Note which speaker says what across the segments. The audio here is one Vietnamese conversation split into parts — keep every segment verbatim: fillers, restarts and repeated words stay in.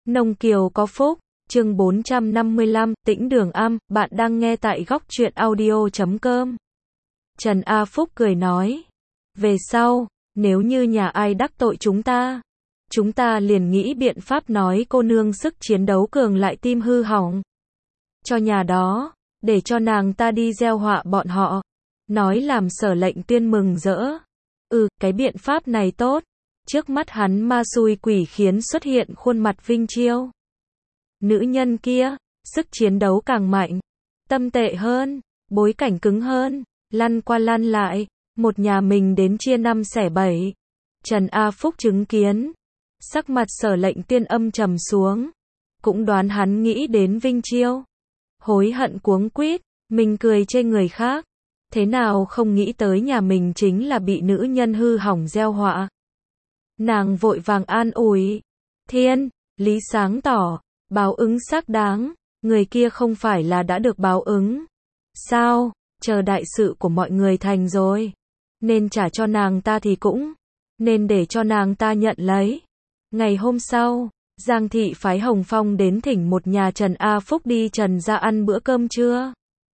Speaker 1: Nông Kiều có phúc, chương bốn trăm năm mươi lăm, Tĩnh Đường Am, bạn đang nghe tại góc truyện audio chấm com. Trần A Phúc cười nói, về sau, nếu như nhà ai đắc tội chúng ta, chúng ta liền nghĩ biện pháp nói cô nương sức chiến đấu cường lại tim hư hỏng. Cho nhà đó, để cho nàng ta đi gieo họa bọn họ. Nói làm Sở Lệnh Tuyên mừng rỡ. Ừ, cái biện pháp này tốt. Trước mắt hắn ma xui quỷ khiến xuất hiện khuôn mặt Vinh Chiêu. Nữ nhân kia, sức chiến đấu càng mạnh, tâm tệ hơn, bối cảnh cứng hơn, lăn qua lăn lại, một nhà mình đến chia năm xẻ bảy. Trần A Phúc chứng kiến, sắc mặt Sở Lệnh Tuyên âm trầm xuống, cũng đoán hắn nghĩ đến Vinh Chiêu. Hối hận cuống quýt, mình cười chê người khác, thế nào không nghĩ tới nhà mình chính là bị nữ nhân hư hỏng gieo họa. Nàng vội vàng an ủi, thiên, lý sáng tỏ, báo ứng xác đáng, người kia không phải là đã được báo ứng. Sao, chờ đại sự của mọi người thành rồi, nên trả cho nàng ta thì cũng, nên để cho nàng ta nhận lấy. Ngày hôm sau, Giang thị phái Hồng Phong đến thỉnh một nhà Trần A Phúc đi Trần gia ăn bữa cơm trưa.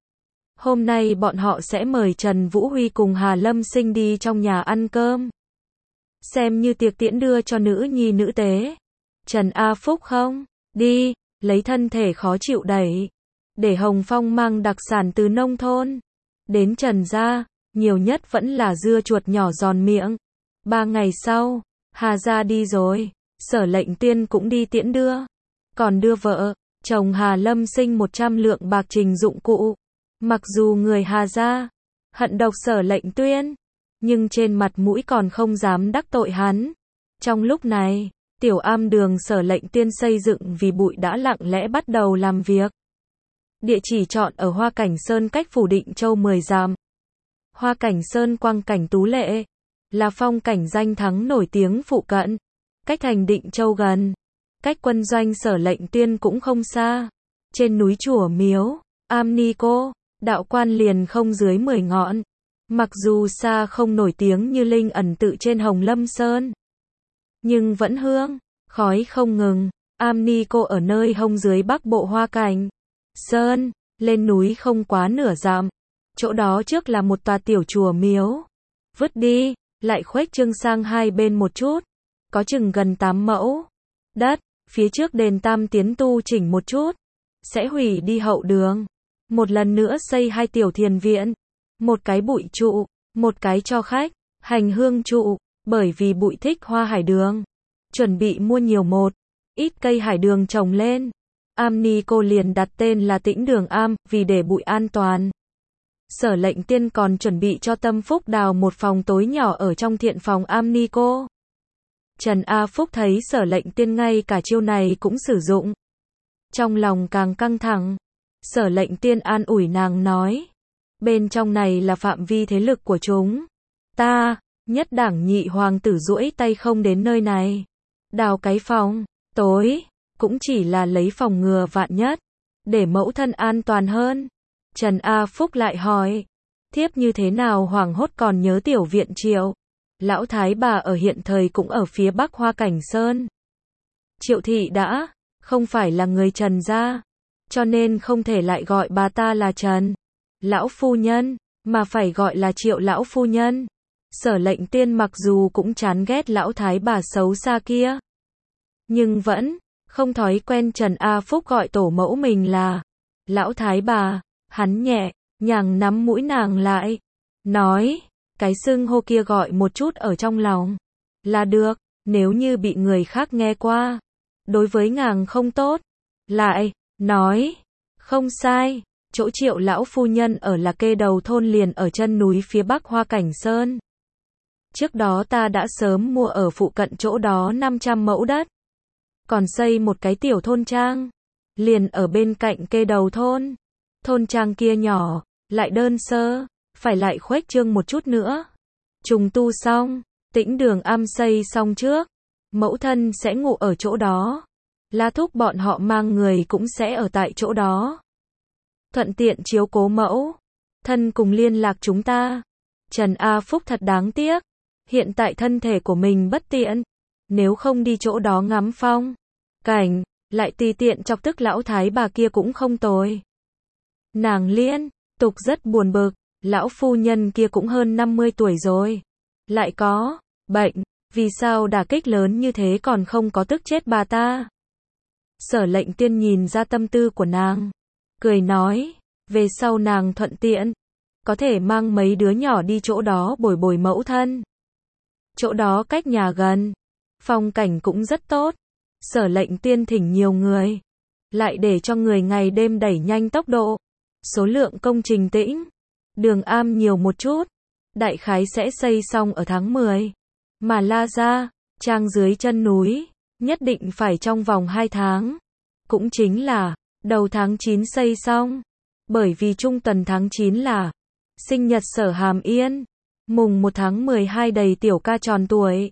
Speaker 1: Hôm nay bọn họ sẽ mời Trần Vũ Huy cùng Hà Lâm Sinh đi trong nhà ăn cơm. Xem như tiệc tiễn đưa cho nữ nhi nữ tế. Trần A Phúc không, đi, lấy thân thể khó chịu đẩy. Để Hồng Phong mang đặc sản từ nông thôn. Đến Trần gia, nhiều nhất vẫn là dưa chuột nhỏ giòn miệng. Ba ngày sau, Hà gia đi rồi, Sở Lệnh Tuyên cũng đi tiễn đưa. Còn đưa vợ, chồng Hà Lâm Sinh một trăm lượng bạc trình dụng cụ. Mặc dù người Hà gia hận độc Sở Lệnh Tuyên, nhưng trên mặt mũi còn không dám đắc tội hắn. Trong lúc này, tiểu am đường Sở Lệnh Tuyên xây dựng vì bụi đã lặng lẽ bắt đầu làm việc. Địa chỉ chọn ở Hoa Cảnh Sơn cách Phủ Định Châu mười dặm. Hoa Cảnh Sơn quang cảnh tú lệ, là phong cảnh danh thắng nổi tiếng phụ cận, cách thành Định Châu gần, cách quân doanh Sở Lệnh Tuyên cũng không xa. Trên núi chùa miếu, am ni cô, đạo quan liền không dưới mười ngọn. Mặc dù xa không nổi tiếng như linh ẩn tự trên Hồng Lâm Sơn, nhưng vẫn hương, khói không ngừng. Am ni cô ở nơi hông dưới bắc bộ Hoa Cảnh Sơn, lên núi không quá nửa dặm. Chỗ đó trước là một tòa tiểu chùa miếu, vứt đi, lại khuếch trương sang hai bên một chút, có chừng gần tám mẫu đất. Phía trước đền Tam Tiến tu chỉnh một chút, sẽ hủy đi hậu đường, một lần nữa xây hai tiểu thiền viện, một cái bụi trụ, một cái cho khách hành hương trụ. Bởi vì bụi thích hoa hải đường, chuẩn bị mua nhiều một ít cây hải đường trồng lên. Am ni cô liền đặt tên là Tĩnh Đường Am, vì để bụi an toàn. Sở Lệnh Tuyên còn chuẩn bị cho Tâm Phúc đào một phòng tối nhỏ ở trong thiện phòng am ni cô. Trần A Phúc thấy Sở Lệnh Tuyên ngay cả chiêu này cũng sử dụng, trong lòng càng căng thẳng. Sở Lệnh Tuyên an ủi nàng nói, bên trong này là phạm vi thế lực của chúng ta, nhất đảng nhị hoàng tử duỗi tay không đến nơi này. Đào cái phòng tối, cũng chỉ là lấy phòng ngừa vạn nhất, để mẫu thân an toàn hơn. Trần A Phúc lại hỏi, thiếp như thế nào hoảng hốt còn nhớ tiểu viện Triệu lão thái bà ở hiện thời cũng ở phía bắc Hoa Cảnh Sơn. Triệu thị đã không phải là người Trần gia, cho nên không thể lại gọi bà ta là Trần lão phu nhân, mà phải gọi là Triệu lão phu nhân. Sở Lệnh Tuyên mặc dù cũng chán ghét lão thái bà xấu xa kia, nhưng vẫn không thói quen Trần A Phúc gọi tổ mẫu mình là lão thái bà. Hắn nhẹ nhàng nắm mũi nàng lại, nói, cái xưng hô kia gọi một chút ở trong lòng là được, nếu như bị người khác nghe qua, đối với nàng không tốt. Lại nói, không sai, chỗ Triệu lão phu nhân ở là Kê Đầu thôn liền ở chân núi phía bắc Hoa Cảnh Sơn. Trước đó ta đã sớm mua ở phụ cận chỗ đó năm trăm mẫu đất, còn xây một cái tiểu thôn trang, liền ở bên cạnh Kê Đầu thôn. Thôn trang kia nhỏ, lại đơn sơ, phải lại khuếch trương một chút nữa. Trùng tu xong, Tĩnh Đường Am xây xong trước, mẫu thân sẽ ngủ ở chỗ đó. La thúc bọn họ mang người cũng sẽ ở tại chỗ đó, thuận tiện chiếu cố mẫu thân cùng liên lạc chúng ta. Trần A Phúc thật đáng tiếc, hiện tại thân thể của mình bất tiện, nếu không đi chỗ đó ngắm phong cảnh, lại tùy tiện chọc tức lão thái bà kia cũng không tồi. Nàng liên tục rất buồn bực, lão phu nhân kia cũng hơn năm mươi tuổi rồi, lại có bệnh, vì sao đả kích lớn như thế còn không có tức chết bà ta. Sở Lệnh Tiên nhìn ra tâm tư của nàng, cười nói, về sau nàng thuận tiện, có thể mang mấy đứa nhỏ đi chỗ đó bồi bồi mẫu thân. Chỗ đó cách nhà gần, phong cảnh cũng rất tốt. Sở Lệnh Tiên thỉnh nhiều người, lại để cho người ngày đêm đẩy nhanh tốc độ. Số lượng công trình Tĩnh Đường Am nhiều một chút, đại khái sẽ xây xong ở tháng mười. Mà La Gia, trang dưới chân núi, nhất định phải trong vòng hai tháng. Cũng chính là, đầu tháng chín xây xong. Bởi vì trung tuần tháng chín là sinh nhật Sở Hàm Yên. Mùng một tháng mười hai đầy tiểu ca tròn tuổi.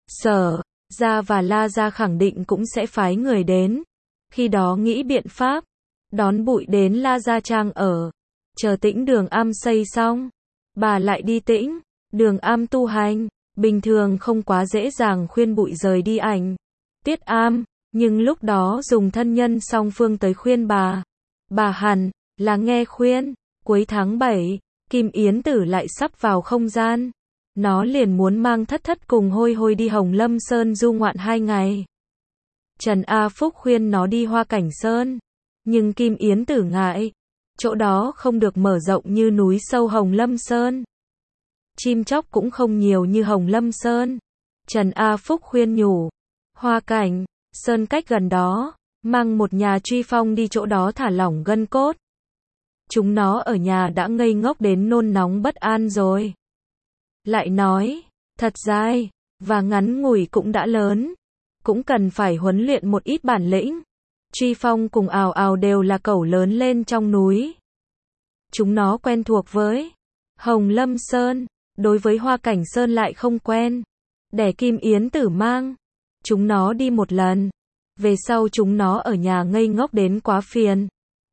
Speaker 1: Sở Gia và La Gia khẳng định cũng sẽ phái người đến. Khi đó nghĩ biện pháp, đón Bụi đến La Gia Trang ở. Chờ Tĩnh Đường Am xây xong, bà lại đi Tĩnh Đường Am tu hành. Bình thường không quá dễ dàng khuyên Bụi rời đi ảnh Tiết Am, nhưng lúc đó dùng thân nhân song phương tới khuyên bà. Bà hẳn là nghe khuyên. Cuối tháng bảy, Kim Yến Tử lại sắp vào không gian. Nó liền muốn mang Thất Thất cùng Hôi Hôi đi Hồng Lâm Sơn du ngoạn hai ngày. Trần A Phúc khuyên nó đi Hoa Cảnh Sơn, nhưng Kim Yến Tử ngại, chỗ đó không được mở rộng như núi sâu Hồng Lâm Sơn. Chim chóc cũng không nhiều như Hồng Lâm Sơn. Trần A Phúc khuyên nhủ, Hoa Cảnh Sơn cách gần đó, mang một nhà truy phong đi chỗ đó thả lỏng gân cốt. Chúng nó ở nhà đã ngây ngốc đến nôn nóng bất an rồi. Lại nói, thật dài và ngắn ngủi cũng đã lớn, cũng cần phải huấn luyện một ít bản lĩnh. Truy phong cùng ào ào đều là cẩu lớn lên trong núi. Chúng nó quen thuộc với Hồng Lâm Sơn, đối với Hoa Cảnh Sơn lại không quen. Để Kim Yến Tử mang chúng nó đi một lần, về sau chúng nó ở nhà ngây ngốc đến quá phiền,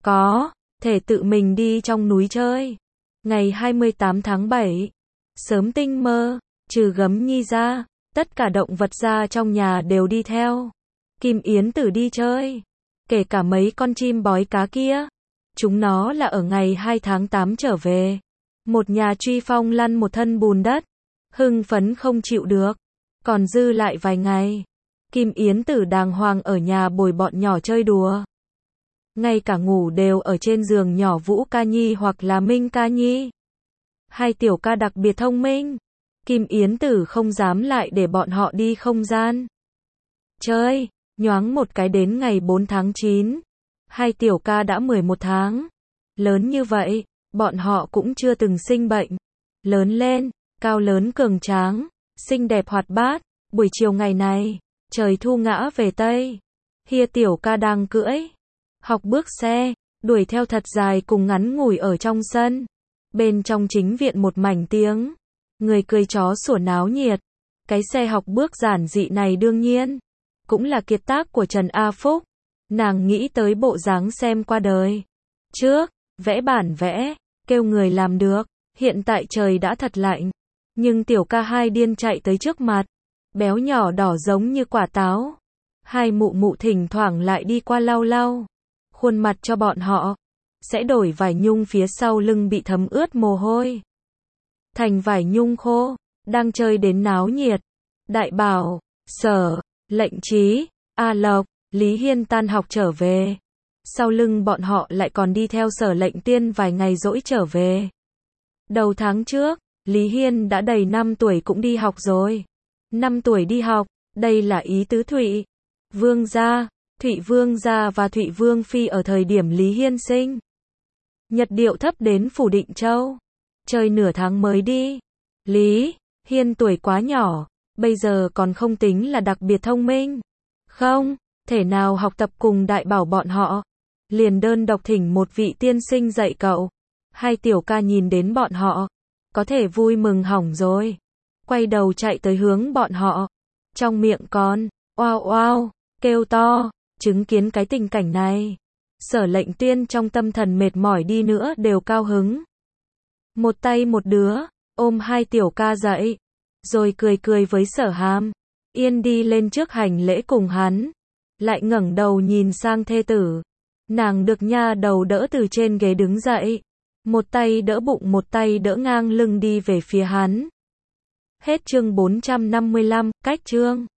Speaker 1: có thể tự mình đi trong núi chơi. Ngày hai mươi tám tháng bảy, sớm tinh mơ, trừ Gấm Nhi ra, tất cả động vật ra trong nhà đều đi theo Kim Yến Tử đi chơi, kể cả mấy con chim bói cá kia. Chúng nó là ở ngày hai tháng tám trở về. Một nhà truy phong lăn một thân bùn đất, hưng phấn không chịu được. Còn dư lại vài ngày, Kim Yến Tử đàng hoàng ở nhà bồi bọn nhỏ chơi đùa. Ngay cả ngủ đều ở trên giường nhỏ Vũ Ca Nhi hoặc là Minh Ca Nhi. Hai tiểu ca đặc biệt thông minh. Kim Yến Tử không dám lại để bọn họ đi không gian chơi. Nhoáng một cái đến ngày bốn tháng chín, hai tiểu ca đã mười một tháng. Lớn như vậy, bọn họ cũng chưa từng sinh bệnh. Lớn lên, cao lớn cường tráng, xinh đẹp hoạt bát. Buổi chiều ngày này, trời thu ngã về Tây. Hia tiểu ca đang cưỡi học bước xe, đuổi theo thật dài cùng ngắn ngủi ở trong sân. Bên trong chính viện một mảnh tiếng người cười chó sủa náo nhiệt. Cái xe học bước giản dị này đương nhiên cũng là kiệt tác của Trần A Phúc. Nàng nghĩ tới bộ dáng xem qua đời trước, vẽ bản vẽ, kêu người làm được. Hiện tại trời đã thật lạnh, nhưng tiểu ca hai điên chạy tới trước mặt, béo nhỏ đỏ giống như quả táo. Hai mụ mụ thỉnh thoảng lại đi qua lau lau khuôn mặt cho bọn họ, sẽ đổi vải nhung phía sau lưng bị thấm ướt mồ hôi thành vải nhung khô, đang chơi đến náo nhiệt. Đại Bảo, Sở Lệnh Trí, A Lộc, Lý Hiên tan học trở về. Sau lưng bọn họ lại còn đi theo Sở Lệnh Tiên vài ngày dỗi trở về. Đầu tháng trước, Lý Hiên đã đầy năm tuổi cũng đi học rồi. năm tuổi đi học, đây là ý tứ Thụy Vương gia, Thụy Vương gia và Thụy Vương phi ở thời điểm Lý Hiên sinh. Nhật điệu thấp đến Phủ Định Châu. Chơi nửa tháng mới đi. Lý Hiên tuổi quá nhỏ, bây giờ còn không tính là đặc biệt thông minh. Không thể nào học tập cùng Đại Bảo bọn họ. Liền đơn độc thỉnh một vị tiên sinh dạy cậu. Hai tiểu ca nhìn đến bọn họ, có thể vui mừng hỏng rồi. Quay đầu chạy tới hướng bọn họ. Trong miệng còn oao oao, kêu to. Chứng kiến cái tình cảnh này, Sở Lệnh Tiên trong tâm thần mệt mỏi đi nữa đều cao hứng. Một tay một đứa, ôm hai tiểu ca dậy, rồi cười cười với Sở Hàm Yên đi lên trước hành lễ cùng hắn. lại ngẩng đầu nhìn sang thê tử. Nàng được nha đầu đỡ từ trên ghế đứng dậy, một tay đỡ bụng một tay đỡ ngang lưng đi về phía hắn. Hết chương bốn trăm năm mươi lăm, cách chương